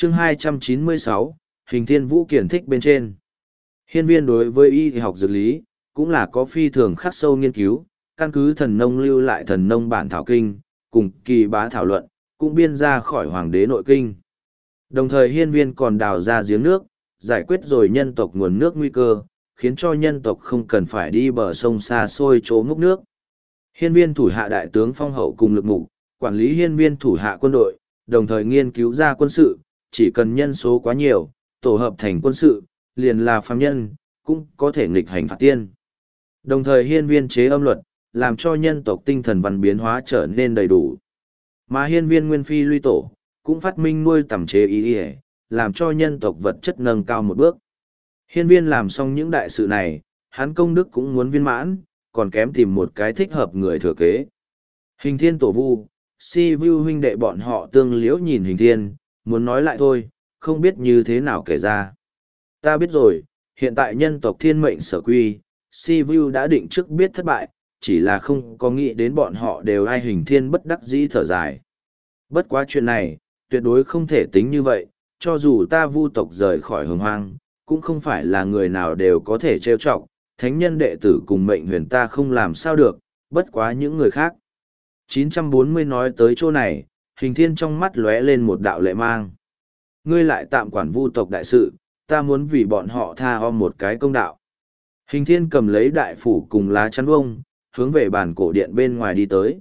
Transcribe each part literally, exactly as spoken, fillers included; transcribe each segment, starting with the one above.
chương hai trăm chín mươi sáu, hình thiên vũ kiển thích bên trên. Hiên viên đối với y học dược lý, cũng là có phi thường khắc sâu nghiên cứu, căn cứ thần nông lưu lại thần nông bản thảo kinh, cùng kỳ bá thảo luận, cũng biên ra khỏi hoàng đế nội kinh. Đồng thời hiên viên còn đào ra giếng nước, giải quyết rồi nhân tộc nguồn nước nguy cơ, khiến cho nhân tộc không cần phải đi bờ sông xa xôi chỗ múc nước. Hiên viên thủ hạ đại tướng phong hậu cùng lực mục, quản lý hiên viên thủ hạ quân đội, đồng thời nghiên cứu ra quân sự, chỉ cần nhân số quá nhiều, tổ hợp thành quân sự, liền là phàm nhân, cũng có thể nghịch hành phạt tiên. Đồng thời hiên viên chế âm luật, làm cho nhân tộc tinh thần văn biến hóa trở nên đầy đủ. Mà hiên viên nguyên phi luy tổ, cũng phát minh nuôi tầm chế ý ý, làm cho nhân tộc vật chất nâng cao một bước. Hiên viên làm xong những đại sự này, hắn công đức cũng muốn viên mãn, còn kém tìm một cái thích hợp người thừa kế. Hình thiên tổ vu, si vu huynh đệ bọn họ tương liễu nhìn hình thiên, muốn nói lại thôi, không biết như thế nào kể ra. Ta biết rồi, hiện tại nhân tộc thiên mệnh sở quy, si vu đã định trước biết thất bại, chỉ là không có nghĩ đến bọn họ đều ai hình thiên bất đắc dĩ thở dài. Bất quá chuyện này, tuyệt đối không thể tính như vậy, cho dù ta vu tộc rời khỏi hồng hoang, cũng không phải là người nào đều có thể trêu chọc, thánh nhân đệ tử cùng mệnh huyền ta không làm sao được, bất quá những người khác. chín trăm bốn mươi nói tới chỗ này, hình thiên trong mắt lóe lên một đạo lệ mang. Ngươi lại tạm quản vu tộc đại sự, ta muốn vì bọn họ tha om một cái công đạo. Hình thiên cầm lấy đại phủ cùng lá chắn vông, hướng về bàn cổ điện bên ngoài đi tới.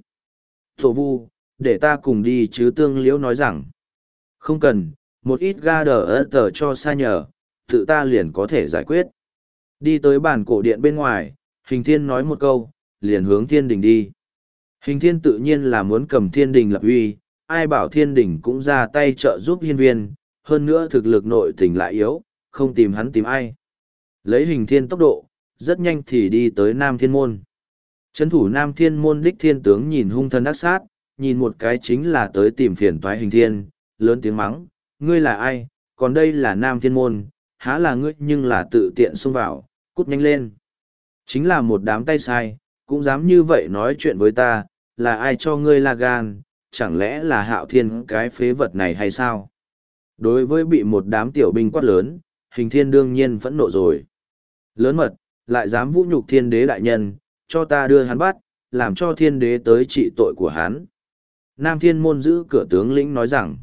Tổ vu, để ta cùng đi chứ tương liễu nói rằng. Không cần, một ít ga đờ ớt tờ cho xa nhờ, tự ta liền có thể giải quyết. Đi tới bàn cổ điện bên ngoài, hình thiên nói một câu, liền hướng thiên đình đi. Hình thiên tự nhiên là muốn cầm thiên đình lập uy, ai bảo thiên đình cũng ra tay trợ giúp hiên viên, hơn nữa thực lực nội tình lại yếu, không tìm hắn tìm ai. Lấy hình thiên tốc độ, rất nhanh thì đi tới Nam Thiên Môn. Trấn thủ Nam Thiên Môn đích thiên tướng nhìn hung thân ác sát, nhìn một cái chính là tới tìm phiền toái hình thiên, lớn tiếng mắng, ngươi là ai, còn đây là Nam Thiên Môn, há là ngươi nhưng là tự tiện xông vào, cút nhanh lên. Chính là một đám tay sai, cũng dám như vậy nói chuyện với ta, là ai cho ngươi la gan, chẳng lẽ là Hạo Thiên cái phế vật này hay sao? Đối với bị một đám tiểu binh quát lớn, hình thiên đương nhiên phẫn nộ rồi. Lớn mật, lại dám vũ nhục thiên đế đại nhân, cho ta đưa hắn bắt, làm cho thiên đế tới trị tội của hắn. Nam Thiên Môn giữ cửa tướng lĩnh nói rằng,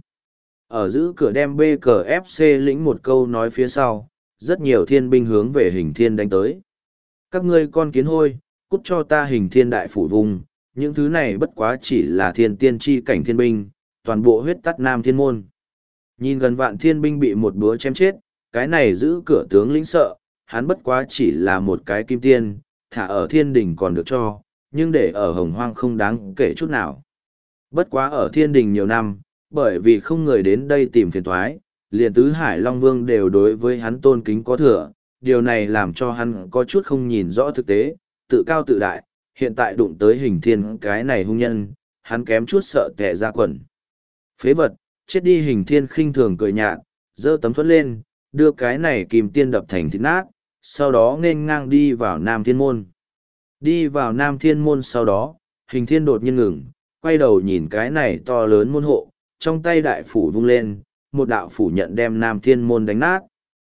ở giữ cửa đem bê cờ ép xê lĩnh một câu nói phía sau, rất nhiều thiên binh hướng về hình thiên đánh tới. Các ngươi con kiến hôi, cút cho ta hình thiên đại phủ vùng, những thứ này bất quá chỉ là thiên tiên tri cảnh thiên binh, toàn bộ huyết tắt Nam Thiên Môn. Nhìn gần vạn thiên binh bị một búa chém chết, cái này giữ cửa tướng lĩnh sợ, hắn bất quá chỉ là một cái kim tiên, thả ở thiên đình còn được cho, nhưng để ở hồng hoang không đáng kể chút nào. Bất quá ở thiên đình nhiều năm, bởi vì không người đến đây tìm phiền toái, liền tứ hải long vương đều đối với hắn tôn kính có thừa, điều này làm cho hắn có chút không nhìn rõ thực tế, tự cao tự đại, hiện tại đụng tới hình thiên cái này hung nhân, hắn kém chút sợ tệ ra quần. Phế vật, chết đi hình thiên khinh thường cười nhạt, giơ tấm thuẫn lên, đưa cái này kìm tiên đập thành thịt nát, sau đó nên ngang đi vào Nam Thiên Môn. Đi vào Nam Thiên Môn sau đó, hình thiên đột nhiên ngừng, quay đầu nhìn cái này to lớn môn hộ, trong tay đại phủ vung lên, một đạo phủ nhận đem Nam Thiên Môn đánh nát.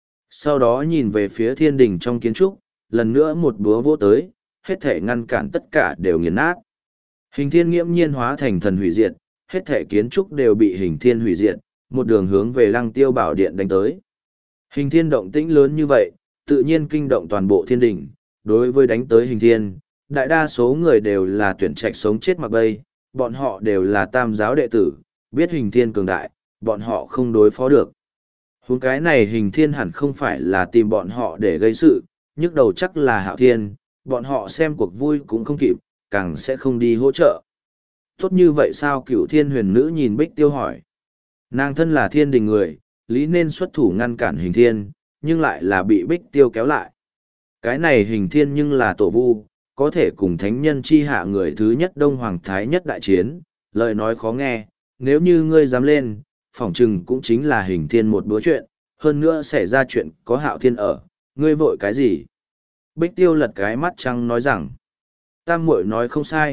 Sau đó nhìn về phía thiên đình trong kiến trúc, lần nữa một búa vỗ tới, hết thể ngăn cản tất cả đều nghiền nát. Hình thiên nghiễm nhiên hóa thành thần hủy diệt, hết thể kiến trúc đều bị hình thiên hủy diệt, một đường hướng về Lăng Tiêu Bảo Điện đánh tới. Hình thiên động tĩnh lớn như vậy, tự nhiên kinh động toàn bộ thiên đình, đối với đánh tới hình thiên, đại đa số người đều là tuyển trạch sống chết mặc bay, bọn họ đều là tam giáo đệ tử, biết hình thiên cường đại, bọn họ không đối phó được. Huống cái này hình thiên hẳn không phải là tìm bọn họ để gây sự, nhức đầu chắc là Hạo Thiên, bọn họ xem cuộc vui cũng không kịp, càng sẽ không đi hỗ trợ. Tốt như vậy sao? Cửu Thiên Huyền Nữ nhìn Bích Tiêu hỏi. Nàng thân là thiên đình người, lý nên xuất thủ ngăn cản hình thiên, nhưng lại là bị Bích Tiêu kéo lại. Cái này hình thiên nhưng là tổ vu, có thể cùng thánh nhân chi hạ người thứ nhất Đông Hoàng Thái nhất đại chiến, lời nói khó nghe, nếu như ngươi dám lên, phỏng chừng cũng chính là hình thiên một bữa chuyện, hơn nữa xảy ra chuyện có Hạo Thiên ở, ngươi vội cái gì? Bích Tiêu lật cái mắt trăng nói rằng, tam muội nói không sai,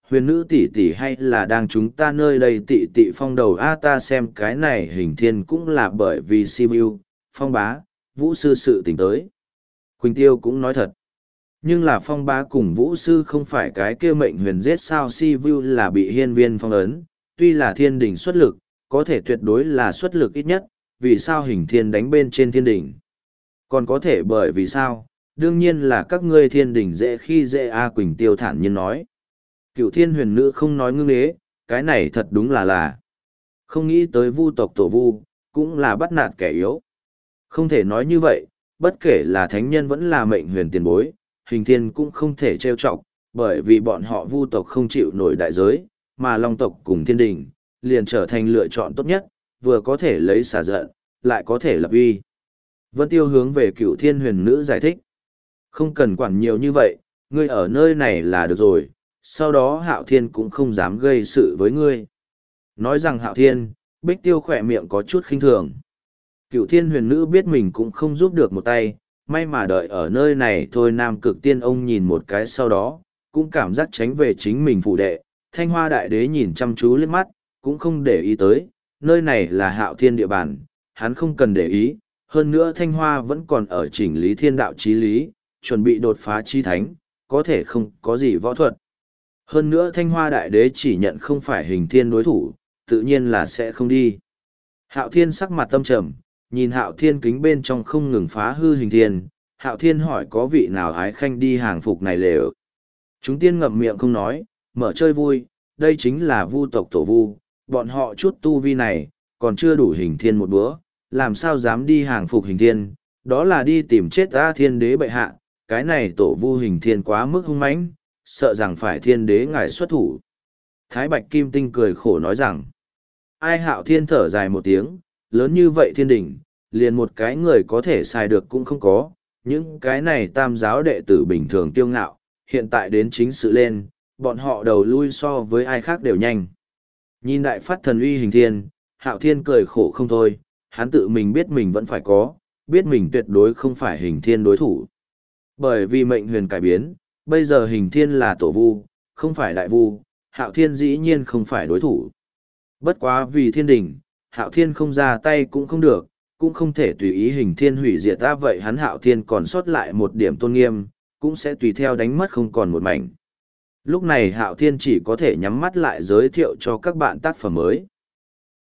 Huyền nữ tỷ tỷ hay là đang chúng ta nơi đây tị tị phong đầu a ta xem cái này hình thiên cũng là bởi vì Sibiu, phong bá, vũ sư sự tình tới. Quỳnh Tiêu cũng nói thật. Nhưng là phong bá cùng vũ sư không phải cái kia mệnh huyền giết sao Sibiu là bị hiên viên phong ấn, tuy là thiên đình xuất lực, có thể tuyệt đối là xuất lực ít nhất, vì sao hình thiên đánh bên trên thiên đình. Còn có thể bởi vì sao, đương nhiên là các ngươi thiên đình dễ khi dễ A Quỳnh Tiêu thản nhiên nói. Cựu thiên huyền nữ không nói ngưng ế, cái này thật đúng là là. Không nghĩ tới vu tộc tổ vu, cũng là bắt nạt kẻ yếu. Không thể nói như vậy, bất kể là thánh nhân vẫn là mệnh huyền tiền bối, hình thiên cũng không thể trêu chọc, bởi vì bọn họ vu tộc không chịu nổi đại giới, mà long tộc cùng thiên đình, liền trở thành lựa chọn tốt nhất, vừa có thể lấy xả giận, lại có thể lập uy. Vân Tiêu hướng về cựu thiên huyền nữ giải thích. Không cần quản nhiều như vậy, ngươi ở nơi này là được rồi, sau đó Hạo Thiên cũng không dám gây sự với ngươi. Nói rằng Hạo Thiên, Bích Tiêu khỏe miệng có chút khinh thường. Cựu thiên huyền nữ biết mình cũng không giúp được một tay, may mà đợi ở nơi này thôi Nam Cực Tiên ông nhìn một cái sau đó, cũng cảm giác tránh về chính mình phụ đệ. Thanh Hoa Đại Đế nhìn chăm chú liếc mắt, cũng không để ý tới, nơi này là Hạo Thiên địa bàn, hắn không cần để ý, hơn nữa Thanh Hoa vẫn còn ở chỉnh lý thiên đạo chí lý, chuẩn bị đột phá chi thánh, có thể không có gì võ thuật. Hơn nữa Thanh Hoa Đại Đế chỉ nhận không phải hình thiên đối thủ, tự nhiên là sẽ không đi. Hạo Thiên sắc mặt tâm trầm, nhìn Hạo Thiên kính bên trong không ngừng phá hư hình thiên, Hạo Thiên hỏi có vị nào ái khanh đi hàng phục này lều. Chúng tiên ngậm miệng không nói, mở chơi vui, đây chính là vu tộc tổ vu, bọn họ chút tu vi này, còn chưa đủ hình thiên một bữa, làm sao dám đi hàng phục hình thiên, đó là đi tìm chết ta thiên đế bệ hạ, cái này tổ vu hình thiên quá mức hung mãnh, sợ rằng phải thiên đế ngài xuất thủ. Thái Bạch Kim Tinh cười khổ nói rằng, ai Hạo Thiên thở dài một tiếng, lớn như vậy thiên đình, liền một cái người có thể xài được cũng không có, những cái này tam giáo đệ tử bình thường tiêu ngạo, hiện tại đến chính sự lên, bọn họ đầu lui so với ai khác đều nhanh. Nhìn đại phát thần uy hình thiên, Hạo Thiên cười khổ không thôi, hắn tự mình biết mình vẫn phải có, biết mình tuyệt đối không phải hình thiên đối thủ. Bởi vì mệnh huyền cải biến, bây giờ hình thiên là tổ vu, không phải đại vu, Hạo Thiên dĩ nhiên không phải đối thủ. Bất quá vì thiên đình, Hạo Thiên không ra tay cũng không được, cũng không thể tùy ý hình thiên hủy diệt ta vậy hắn Hạo Thiên còn sót lại một điểm tôn nghiêm, cũng sẽ tùy theo đánh mất không còn một mảnh. Lúc này Hạo Thiên chỉ có thể nhắm mắt lại giới thiệu cho các bạn tác phẩm mới.